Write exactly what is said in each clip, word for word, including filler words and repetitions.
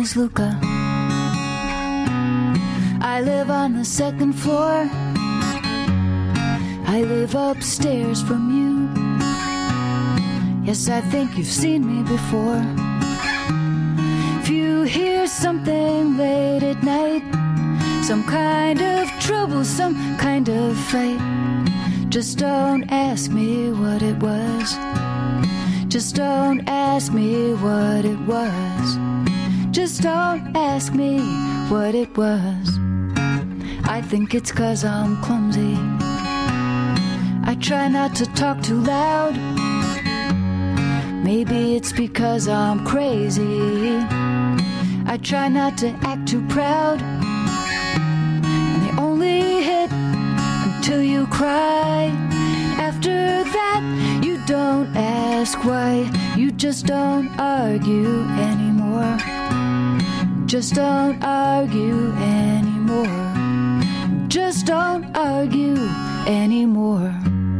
is Luca. I live on the second floor. I live upstairs from you. Yes, I think you've seen me before. If you hear something late at night, some kind of trouble, some kind of fight, just don't ask me what it was. Just don't ask me what it was. Just don't ask me what it was. I think it's 'cause I'm clumsy. I try not to talk too loud. Maybe it's because I'm crazy. I try not to act too proud. And they only hit until you cry. After that, you don't ask why. You just don't argue anymore. Just don't argue anymore. Just don't argue anymore.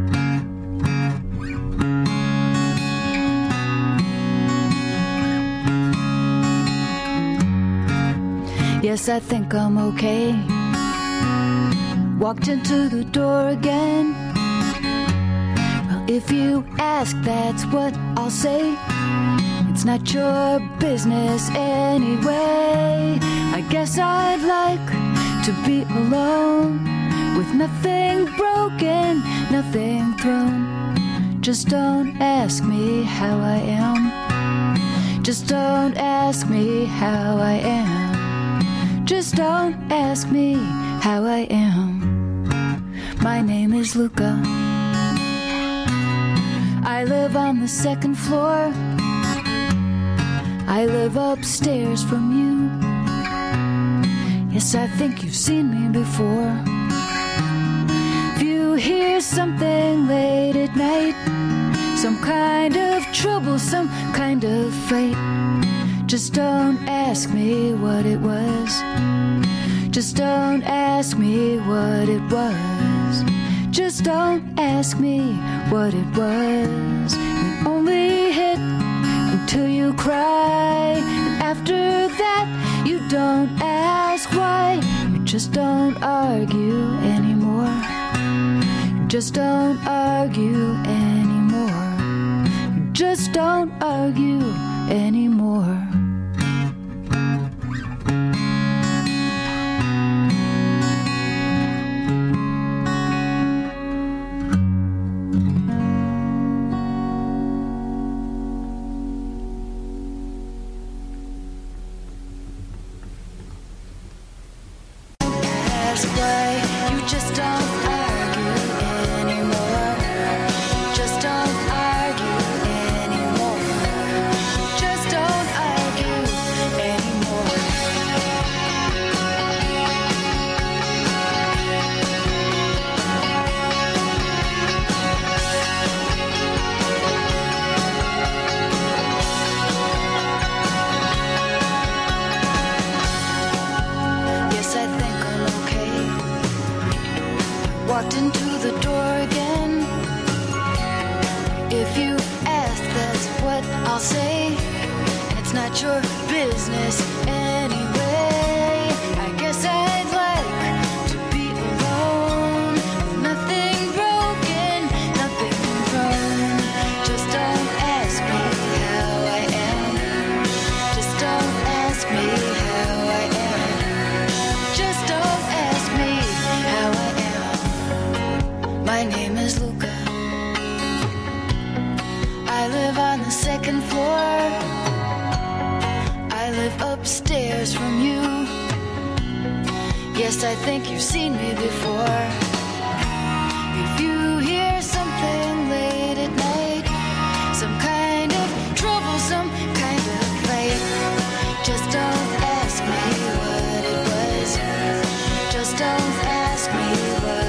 Yes, I think I'm okay. Walked into the door again. Well, if you ask, that's what I'll say. It's not your business anyway. I guess I'd like to be alone, with nothing broken, nothing thrown. Just don't ask me how I am. Just don't ask me how I am. Just don't ask me how I am. My name is Luca. I live on the second floor. I live upstairs from you. Yes, I think you've seen me before. If you hear something late at night, some kind of trouble, some kind of fight, just don't ask me what it was. Just don't ask me what it was. Just don't ask me what it was. We only hit until you cry. And after that, you don't ask why. You just don't argue anymore. You just don't argue anymore. You just don't argue anymore. Walked into the door again. If you ask, that's what I'll say. And it's not your business anyway. I guess I'd like to be alone, with nothing broken, nothing wrong. Just don't ask me how I am. Just don't ask me how I am. Just don't ask me how I am. My name is Luca. I live on the second floor. I live upstairs from you. Yes, I think you've seen me before. If you hear something late at night, some kind of trouble, some kind of fight, just don't ask me what it was. Just don't ask me what